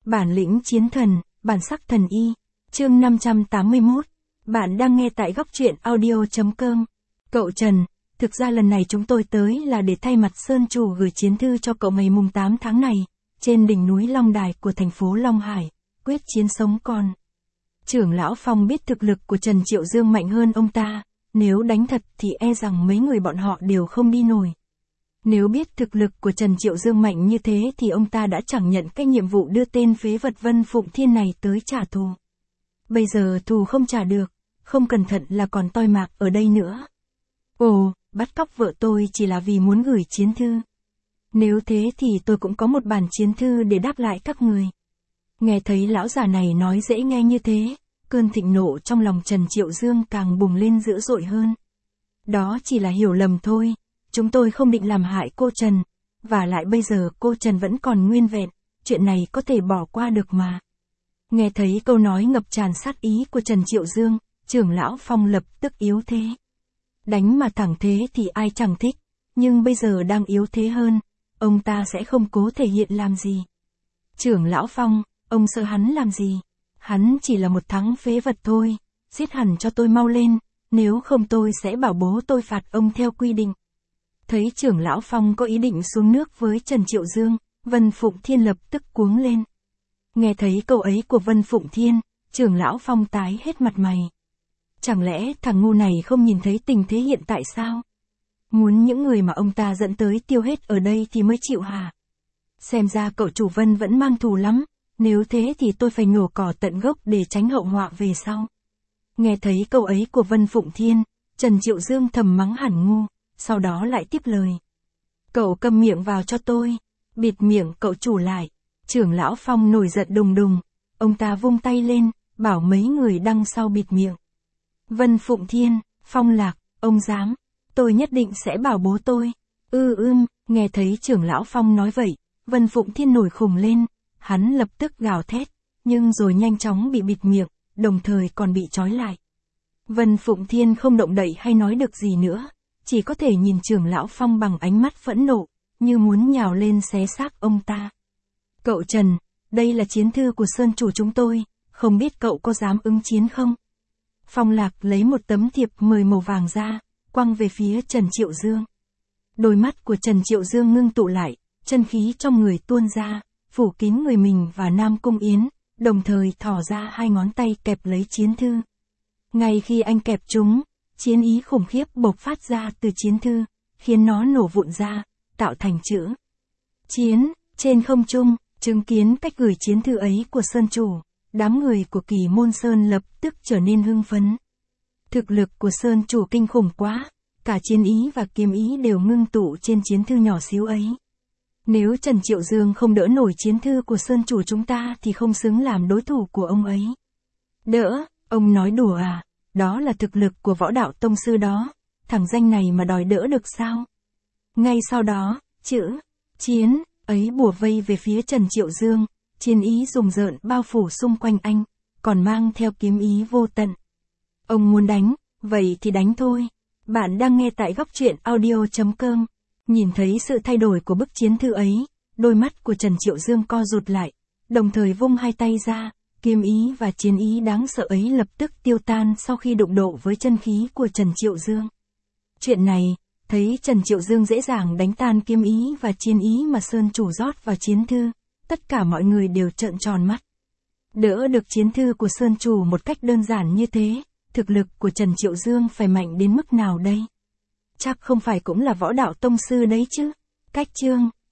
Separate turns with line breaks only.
Bản lĩnh chiến thần, bản sắc thần y. Chương 581. Bạn đang nghe tại góc truyện audio.com. Cậu Trần, thực ra lần này chúng tôi tới là để thay mặt Sơn Chủ gửi chiến thư cho cậu ngày mùng 8 tháng này, trên đỉnh núi Long Đài của thành phố Long Hải, quyết chiến sống còn. Trưởng lão Phong biết thực lực của Trần Triệu Dương mạnh hơn ông ta, nếu đánh thật thì e rằng mấy người bọn họ đều không đi nổi. Nếu biết thực lực của Trần Triệu Dương mạnh như thế thì ông ta đã chẳng nhận cái nhiệm vụ đưa tên phế vật Vân Phụng Thiên này tới trả thù. Bây giờ thù không trả được, không cẩn thận là còn toi mạc ở đây nữa. Ồ, bắt cóc vợ tôi chỉ là vì muốn gửi chiến thư. Nếu thế thì tôi cũng có một bản chiến thư để đáp lại các người. Nghe thấy lão già này nói dễ nghe như thế, cơn thịnh nộ trong lòng Trần Triệu Dương càng bùng lên dữ dội hơn. Đó chỉ là hiểu lầm thôi, chúng tôi không định làm hại cô Trần, và lại bây giờ cô Trần vẫn còn nguyên vẹn, chuyện này có thể bỏ qua được mà. Nghe thấy câu nói ngập tràn sát ý của Trần Triệu Dương, trưởng lão Phong lập tức yếu thế. Đánh mà thẳng thế thì ai chẳng thích, nhưng bây giờ đang yếu thế hơn, ông ta sẽ không cố thể hiện làm gì. Trưởng lão Phong, ông sợ hắn làm gì? Hắn chỉ là một thắng phế vật thôi, giết hẳn cho tôi mau lên, nếu không tôi sẽ bảo bố tôi phạt ông theo quy định. Thấy trưởng lão Phong có ý định xuống nước với Trần Triệu Dương, Vân Phụng Thiên lập tức cuống lên. Nghe thấy câu ấy của Vân Phụng Thiên, trưởng lão Phong tái hết mặt mày. Chẳng lẽ thằng ngu này không nhìn thấy tình thế hiện tại sao? Muốn những người mà ông ta dẫn tới tiêu hết ở đây thì mới chịu hả? Xem ra cậu chủ Vân vẫn mang thù lắm, nếu thế thì tôi phải nhổ cỏ tận gốc để tránh hậu họa về sau. Nghe thấy câu ấy của Vân Phụng Thiên, Trần Triệu Dương thầm mắng hẳn ngu, sau đó lại tiếp lời. Cậu câm miệng vào cho tôi, bịt miệng cậu chủ lại. Trưởng lão Phong nổi giận đùng đùng, ông ta vung tay lên, bảo mấy người đằng sau bịt miệng. Vân Phụng Thiên, Phong Lạc, ông dám, tôi nhất định sẽ bảo bố tôi. Nghe thấy trưởng lão Phong nói vậy, Vân Phụng Thiên nổi khùng lên, hắn lập tức gào thét, nhưng rồi nhanh chóng bị bịt miệng, đồng thời còn bị trói lại. Vân Phụng Thiên không động đậy hay nói được gì nữa, chỉ có thể nhìn trưởng lão Phong bằng ánh mắt phẫn nộ, như muốn nhào lên xé xác ông ta. Cậu Trần, đây là chiến thư của Sơn Chủ chúng tôi, không biết cậu có dám ứng chiến không? Phong Lạc lấy một tấm thiệp mời màu vàng ra, quăng về phía Trần Triệu Dương. Đôi mắt của Trần Triệu Dương ngưng tụ lại, chân khí trong người tuôn ra, phủ kín người mình và Nam Cung Yến, đồng thời thò ra hai ngón tay kẹp lấy chiến thư. Ngay khi anh kẹp chúng, chiến ý khủng khiếp bộc phát ra từ chiến thư, khiến nó nổ vụn ra, tạo thành chữ chiến. Trên không trung, chứng kiến cách gửi chiến thư ấy của Sơn Chủ, đám người của Kỳ Môn Sơn lập tức trở nên hưng phấn. Thực lực của Sơn Chủ kinh khủng quá, cả chiến ý và kiếm ý đều ngưng tụ trên chiến thư nhỏ xíu ấy. Nếu Trần Triệu Dương không đỡ nổi chiến thư của Sơn Chủ chúng ta thì không xứng làm đối thủ của ông ấy. Đỡ, ông nói đùa à, đó là thực lực của võ đạo tông sư đó, thằng danh này mà đòi đỡ được sao? Ngay sau đó, chữ chiến ấy bùa vây về phía Trần Triệu Dương, chiến ý rùng rợn bao phủ xung quanh anh, còn mang theo kiếm ý vô tận. Ông muốn đánh, vậy thì đánh thôi. Bạn đang nghe tại góc truyện audio.com. Nhìn thấy sự thay đổi của bức chiến thư ấy, đôi mắt của Trần Triệu Dương co rụt lại, đồng thời vung hai tay ra, kiếm ý và chiến ý đáng sợ ấy lập tức tiêu tan sau khi đụng độ với chân khí của Trần Triệu Dương. Chuyện này, thấy Trần Triệu Dương dễ dàng đánh tan kiếm ý và chiến ý mà Sơn Chủ rót vào chiến thư, tất cả mọi người đều trợn tròn mắt. Đỡ được chiến thư của Sơn Chủ một cách đơn giản như thế, thực lực của Trần Triệu Dương phải mạnh đến mức nào đây? Chắc không phải cũng là võ đạo tông sư đấy chứ? Cách chương